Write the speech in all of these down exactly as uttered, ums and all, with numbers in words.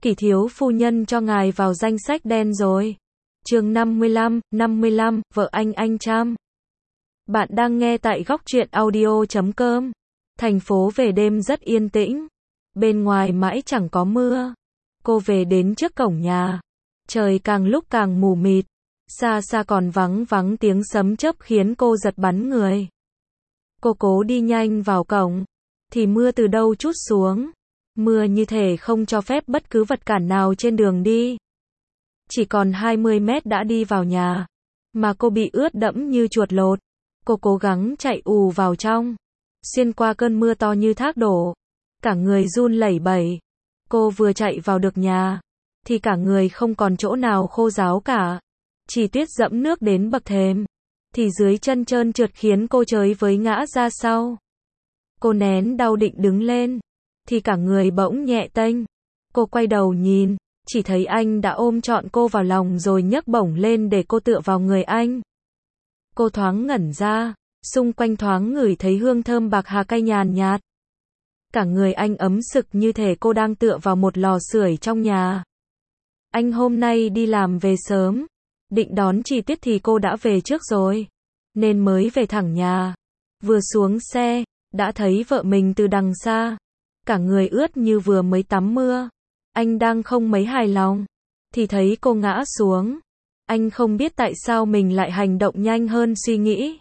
Kỷ thiếu phu nhân cho ngài vào danh sách đen rồi. Chương năm mươi lăm, năm mươi lăm, vợ anh anh chăm. Bạn đang nghe tại góc truyện audio chấm com. Thành phố về đêm rất yên tĩnh. Bên ngoài mãi chẳng có mưa. Cô về đến trước cổng nhà. Trời càng lúc càng mù mịt. Xa xa còn vắng vắng tiếng sấm chớp khiến cô giật bắn người. Cô cố đi nhanh vào cổng. Thì mưa từ đâu trút xuống. Mưa như thể không cho phép bất cứ vật cản nào trên đường đi. Chỉ còn hai mươi mét đã đi vào nhà. Mà cô bị ướt đẫm như chuột lột. Cô cố gắng chạy ù vào trong. Xuyên qua cơn mưa to như thác đổ. Cả người run lẩy bẩy. Cô vừa chạy vào được nhà. Thì cả người không còn chỗ nào khô ráo cả. Chỉ tuyết dẫm nước đến bậc thềm. Thì dưới chân trơn trượt khiến cô chới với ngã ra sau. Cô nén đau định đứng lên. Thì cả người bỗng nhẹ tênh. Cô quay đầu nhìn. Chỉ thấy anh đã ôm trọn cô vào lòng rồi nhấc bổng lên để cô tựa vào người anh. Cô thoáng ngẩn ra. Xung quanh thoáng ngửi thấy hương thơm bạc hà cay nhàn nhạt. Cả người anh ấm sực như thể cô đang tựa vào một lò sưởi trong nhà. Anh hôm nay đi làm về sớm. Định đón Chi Tuyết thì cô đã về trước rồi. Nên mới về thẳng nhà. Vừa xuống xe, đã thấy vợ mình từ đằng xa. Cả người ướt như vừa mới tắm mưa. Anh đang không mấy hài lòng. Thì thấy cô ngã xuống. Anh không biết tại sao mình lại hành động nhanh hơn suy nghĩ.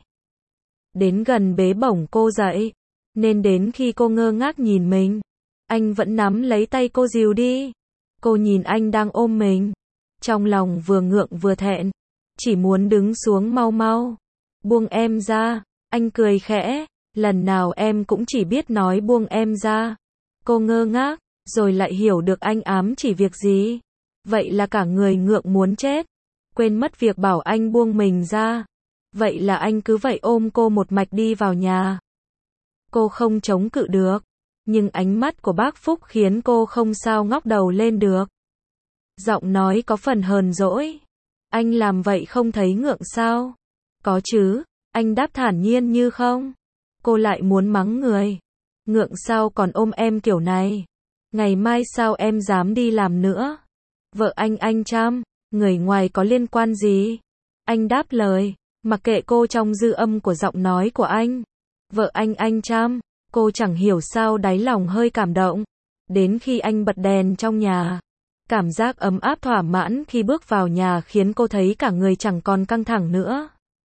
Đến gần bế bổng cô dậy. Nên đến khi cô ngơ ngác nhìn mình. Anh vẫn nắm lấy tay cô dìu đi. Cô nhìn anh đang ôm mình. Trong lòng vừa ngượng vừa thẹn. Chỉ muốn đứng xuống mau mau. Buông em ra. Anh cười khẽ. Lần nào em cũng chỉ biết nói buông em ra. Cô ngơ ngác. Rồi lại hiểu được anh ám chỉ việc gì. Vậy là cả người ngượng muốn chết. Quên mất việc bảo anh buông mình ra. Vậy là anh cứ vậy ôm cô một mạch đi vào nhà. Cô không chống cự được. Nhưng ánh mắt của bác Phúc khiến cô không sao ngóc đầu lên được. Giọng nói có phần hờn dỗi. Anh làm vậy không thấy ngượng sao? Có chứ. Anh đáp thản nhiên như không. Cô lại muốn mắng người. Ngượng sao còn ôm em kiểu này? Ngày mai sao em dám đi làm nữa? Vợ anh anh chăm. Người ngoài có liên quan gì? Anh đáp lời. Mặc kệ cô trong dư âm của giọng nói của anh. Vợ anh anh chăm. Cô chẳng hiểu sao đáy lòng hơi cảm động. Đến khi anh bật đèn trong nhà. Cảm giác ấm áp thỏa mãn khi bước vào nhà khiến cô thấy cả người chẳng còn căng thẳng nữa.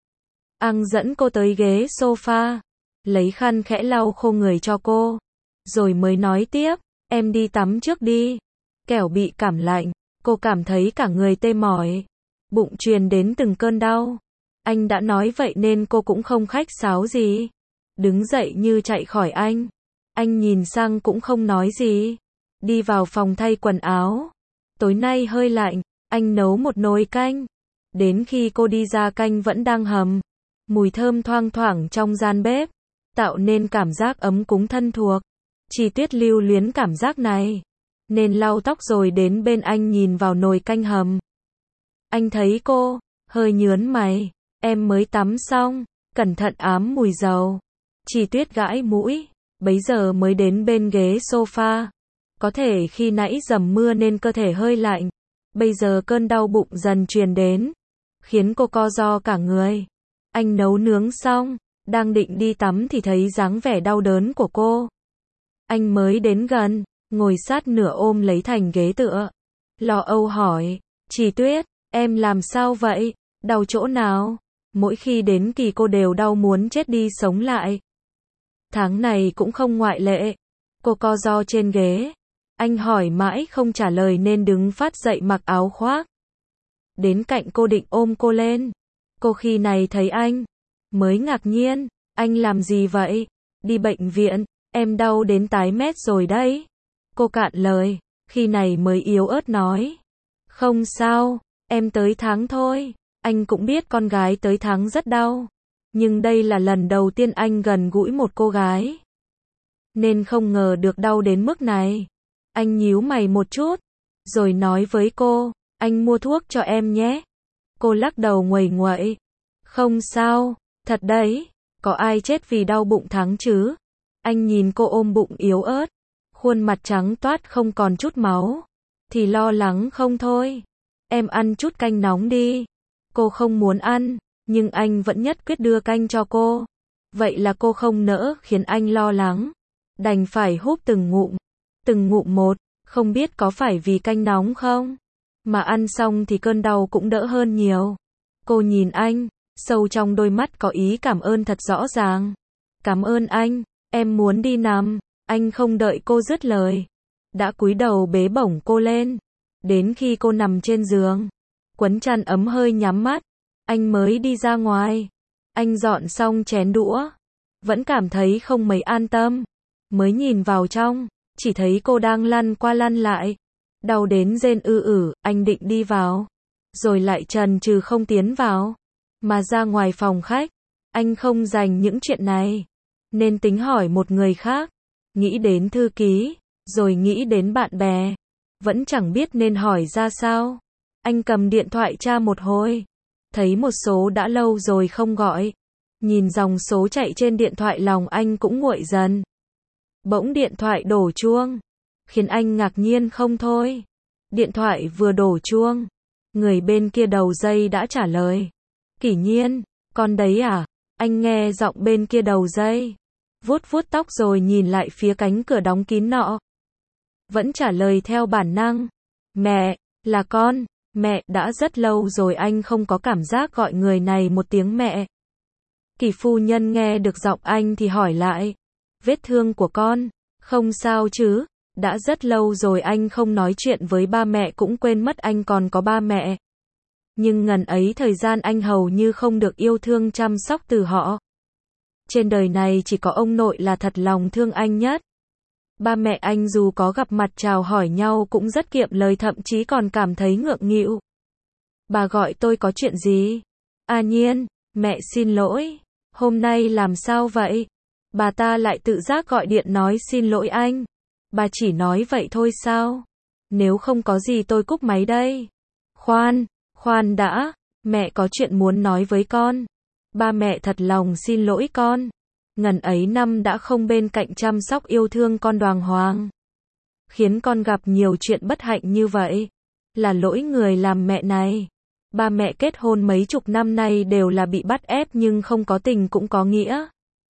Anh dẫn cô tới ghế sofa. Lấy khăn khẽ lau khô người cho cô. Rồi mới nói tiếp. Em đi tắm trước đi. Kẻo bị cảm lạnh. Cô cảm thấy cả người tê mỏi. Bụng truyền đến từng cơn đau. Anh đã nói vậy nên cô cũng không khách sáo gì. Đứng dậy như chạy khỏi anh. Anh nhìn sang cũng không nói gì. Đi vào phòng thay quần áo. Tối nay hơi lạnh. Anh nấu một nồi canh. Đến khi cô đi ra canh vẫn đang hầm. Mùi thơm thoang thoảng trong gian bếp. Tạo nên cảm giác ấm cúng thân thuộc. Chi Tuyết lưu luyến cảm giác này. Nên lau tóc rồi đến bên anh nhìn vào nồi canh hầm. Anh thấy cô. Hơi nhớn mày. Em mới tắm xong. Cẩn thận ám mùi dầu. Chi Tuyết gãi mũi. Bấy giờ mới đến bên ghế sofa. Có thể khi nãy dầm mưa nên cơ thể hơi lạnh. Bây giờ cơn đau bụng dần truyền đến. Khiến cô co ro cả người. Anh nấu nướng xong. Đang định đi tắm thì thấy dáng vẻ đau đớn của cô. Anh mới đến gần. Ngồi sát nửa ôm lấy thành ghế tựa. Lo âu hỏi. Chi Tuyết, em làm sao vậy? Đau chỗ nào? Mỗi khi đến kỳ cô đều đau muốn chết đi sống lại. Tháng này cũng không ngoại lệ. Cô co ro trên ghế. Anh hỏi mãi không trả lời nên đứng phát dậy mặc áo khoác. Đến cạnh cô định ôm cô lên. Cô khi này thấy anh. Mới ngạc nhiên. Anh làm gì vậy? Đi bệnh viện. Em đau đến tái mét rồi đấy. Cô cạn lời. Khi này mới yếu ớt nói. Không sao. Em tới tháng thôi. Anh cũng biết con gái tới tháng rất đau. Nhưng đây là lần đầu tiên anh gần gũi một cô gái. Nên không ngờ được đau đến mức này. Anh nhíu mày một chút. Rồi nói với cô. Anh mua thuốc cho em nhé. Cô lắc đầu nguầy nguậy. Không sao. Thật đấy. Có ai chết vì đau bụng tháng chứ? Anh nhìn cô ôm bụng yếu ớt. Khuôn mặt trắng toát không còn chút máu. thì lo lắng không thôi. Em ăn chút canh nóng đi. Cô không muốn ăn, nhưng anh vẫn nhất quyết đưa canh cho cô. Vậy là cô không nỡ khiến anh lo lắng. Đành phải húp từng ngụm, từng ngụm một, không biết có phải vì canh nóng không? Mà ăn xong thì cơn đau cũng đỡ hơn nhiều. Cô nhìn anh, sâu trong đôi mắt có ý cảm ơn thật rõ ràng. Cảm ơn anh, em muốn đi nằm. Anh không đợi cô dứt lời, đã cúi đầu bế bổng cô lên. Đến khi cô nằm trên giường, quấn chăn ấm hơi nhắm mắt, anh mới đi ra ngoài. Anh dọn xong chén đũa, vẫn cảm thấy không mấy an tâm. Mới nhìn vào trong, chỉ thấy cô đang lăn qua lăn lại. Đau đến rên ư ử, anh định đi vào. Rồi lại chần chừ không tiến vào. Mà ra ngoài phòng khách, anh không dành những chuyện này. Nên tính hỏi một người khác. Nghĩ đến thư ký, rồi nghĩ đến bạn bè. Vẫn chẳng biết nên hỏi ra sao. Anh cầm điện thoại tra một hồi. Thấy một số đã lâu rồi không gọi. Nhìn dòng số chạy trên điện thoại lòng anh cũng nguội dần. Bỗng điện thoại đổ chuông, khiến anh ngạc nhiên không thôi. Điện thoại vừa đổ chuông, người bên kia đầu dây đã trả lời. Kỷ Nhiên, con đấy à? Anh nghe giọng bên kia đầu dây. Vuốt vuốt tóc rồi nhìn lại phía cánh cửa đóng kín nọ. Vẫn trả lời theo bản năng. Mẹ, là con. Mẹ, đã rất lâu rồi anh không có cảm giác gọi người này một tiếng mẹ. Kỷ phu nhân nghe được giọng anh thì hỏi lại. Vết thương của con, không sao chứ? Đã rất lâu rồi anh không nói chuyện với ba mẹ cũng quên mất anh còn có ba mẹ. Nhưng ngần ấy thời gian anh hầu như không được yêu thương chăm sóc từ họ. Trên đời này chỉ có ông nội là thật lòng thương anh nhất. Ba mẹ anh dù có gặp mặt chào hỏi nhau cũng rất kiệm lời, thậm chí còn cảm thấy ngượng nghịu. Bà gọi tôi có chuyện gì? À Nhiên, mẹ xin lỗi. Hôm nay làm sao vậy? Bà ta lại tự giác gọi điện nói xin lỗi anh. Bà chỉ nói vậy thôi sao? Nếu không có gì tôi cúp máy đây. Khoan, khoan đã, mẹ có chuyện muốn nói với con. Ba mẹ thật lòng xin lỗi con. Ngần ấy năm đã không bên cạnh chăm sóc yêu thương con đàng hoàng. Khiến con gặp nhiều chuyện bất hạnh như vậy. Là lỗi người làm mẹ này. Ba mẹ kết hôn mấy chục năm nay đều là bị bắt ép nhưng không có tình cũng có nghĩa.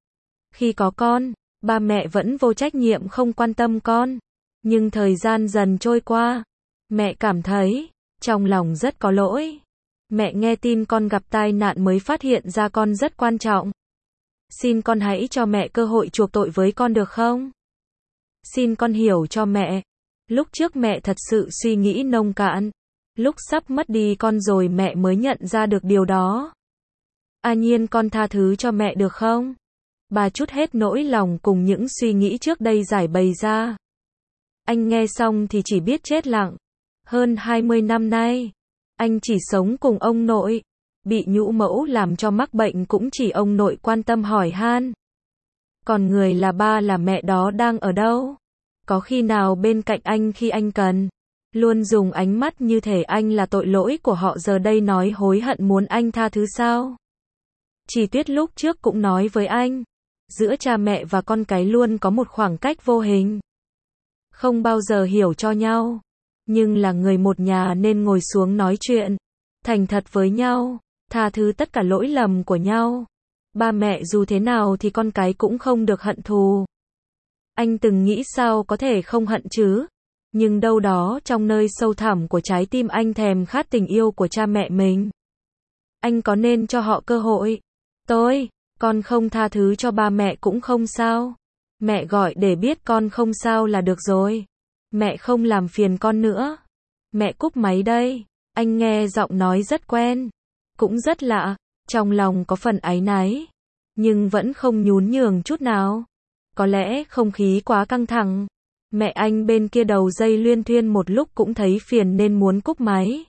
Khi có con, ba mẹ vẫn vô trách nhiệm không quan tâm con. Nhưng thời gian dần trôi qua, mẹ cảm thấy, trong lòng rất có lỗi. Mẹ nghe tin con gặp tai nạn mới phát hiện ra con rất quan trọng. Xin con hãy cho mẹ cơ hội chuộc tội với con được không? Xin con hiểu cho mẹ. Lúc trước mẹ thật sự suy nghĩ nông cạn. Lúc sắp mất đi con rồi mẹ mới nhận ra được điều đó. À Nhiên, con tha thứ cho mẹ được không? Bà trút hết nỗi lòng cùng những suy nghĩ trước đây giải bày ra. Anh nghe xong thì chỉ biết chết lặng. Hơn hai mươi năm nay, anh chỉ sống cùng ông nội. Bị nhũ mẫu làm cho mắc bệnh cũng chỉ ông nội quan tâm hỏi han. Còn người là ba là mẹ đó đang ở đâu? Có khi nào bên cạnh anh khi anh cần? Luôn dùng ánh mắt như thể anh là tội lỗi của họ, giờ đây nói hối hận muốn anh tha thứ sao? Chỉ Tuyết lúc trước cũng nói với anh. Giữa cha mẹ và con cái luôn có một khoảng cách vô hình. Không bao giờ hiểu cho nhau. Nhưng là người một nhà nên ngồi xuống nói chuyện. Thành thật với nhau. Tha thứ tất cả lỗi lầm của nhau. Ba mẹ dù thế nào thì con cái cũng không được hận thù. Anh từng nghĩ sao có thể không hận chứ? Nhưng đâu đó trong nơi sâu thẳm của trái tim anh thèm khát tình yêu của cha mẹ mình. Anh có nên cho họ cơ hội? Tôi, con không tha thứ cho ba mẹ cũng không sao. Mẹ gọi để biết con không sao là được rồi. Mẹ không làm phiền con nữa. Mẹ cúp máy đây. Anh nghe giọng nói rất quen. Cũng rất lạ. Trong lòng có phần áy náy. Nhưng vẫn không nhún nhường chút nào. Có lẽ không khí quá căng thẳng. Mẹ anh bên kia đầu dây luyên thuyên một lúc cũng thấy phiền nên muốn cúp máy.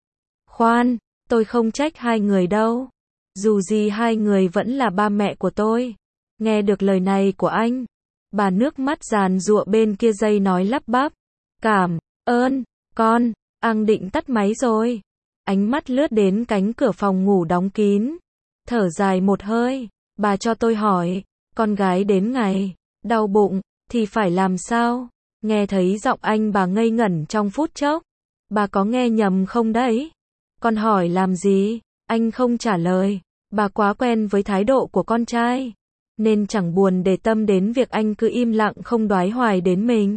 Khoan, tôi không trách hai người đâu. Dù gì hai người vẫn là ba mẹ của tôi. Nghe được lời này của anh, bà nước mắt giàn giụa bên kia dây nói lắp bắp. Cảm ơn, con. Anh định tắt máy rồi. Ánh mắt lướt đến cánh cửa phòng ngủ đóng kín. Thở dài một hơi. Bà cho tôi hỏi, con gái đến ngày đau bụng thì phải làm sao? Nghe thấy giọng anh bà ngây ngẩn trong phút chốc. Bà có nghe nhầm không đấy? Con hỏi làm gì? Anh không trả lời. Bà quá quen với thái độ của con trai, nên chẳng buồn để tâm đến việc anh cứ im lặng không đoái hoài đến mình.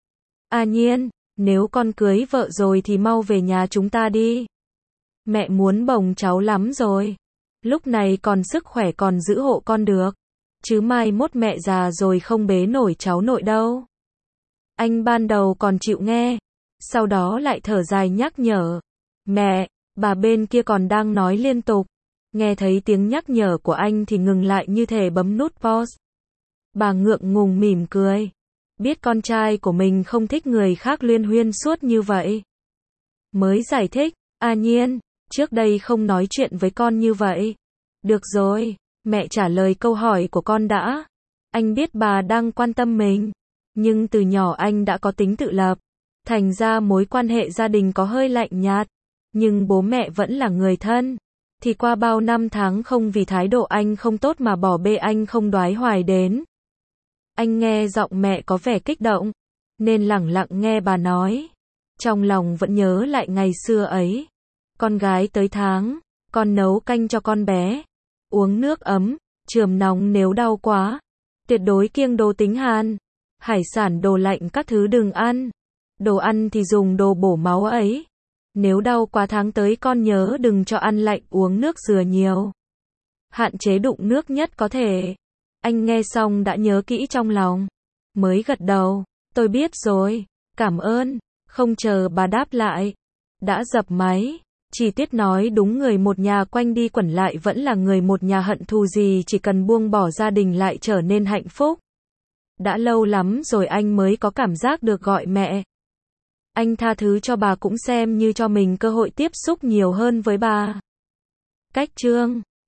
A Nhiên, nếu con cưới vợ rồi thì mau về nhà chúng ta đi. Mẹ muốn bồng cháu lắm rồi. Lúc này còn sức khỏe còn giữ hộ con được. Chứ mai mốt mẹ già rồi không bế nổi cháu nội đâu. Anh ban đầu còn chịu nghe, sau đó lại thở dài nhắc nhở. Mẹ, bà bên kia còn đang nói liên tục. Nghe thấy tiếng nhắc nhở của anh thì ngừng lại như thể bấm nút pause. Bà ngượng ngùng mỉm cười. Biết con trai của mình không thích người khác luyên huyên suốt như vậy. Mới giải thích, A Nhiên, trước đây không nói chuyện với con như vậy. Được rồi, mẹ trả lời câu hỏi của con đã. Anh biết bà đang quan tâm mình, nhưng từ nhỏ anh đã có tính tự lập. Thành ra mối quan hệ gia đình có hơi lạnh nhạt, nhưng bố mẹ vẫn là người thân. Thì qua bao năm tháng không vì thái độ anh không tốt mà bỏ bê anh không đoái hoài đến. Anh nghe giọng mẹ có vẻ kích động, nên lẳng lặng nghe bà nói. Trong lòng vẫn nhớ lại ngày xưa ấy. Con gái tới tháng, con nấu canh cho con bé. Uống nước ấm, chườm nóng nếu đau quá. Tuyệt đối kiêng đồ tính hàn. Hải sản đồ lạnh các thứ đừng ăn. Đồ ăn thì dùng đồ bổ máu ấy. Nếu đau quá tháng tới con nhớ đừng cho ăn lạnh, uống nước dừa nhiều. Hạn chế đụng nước nhất có thể. Anh nghe xong đã nhớ kỹ trong lòng. Mới gật đầu. Tôi biết rồi. Cảm ơn. Không chờ bà đáp lại. Đã dập máy. Chi tiết nói đúng, người một nhà quanh đi quẩn lại vẫn là người một nhà, hận thù gì chỉ cần buông bỏ gia đình lại trở nên hạnh phúc. Đã lâu lắm rồi anh mới có cảm giác được gọi mẹ. Anh tha thứ cho bà cũng xem như cho mình cơ hội tiếp xúc nhiều hơn với bà. Cách chương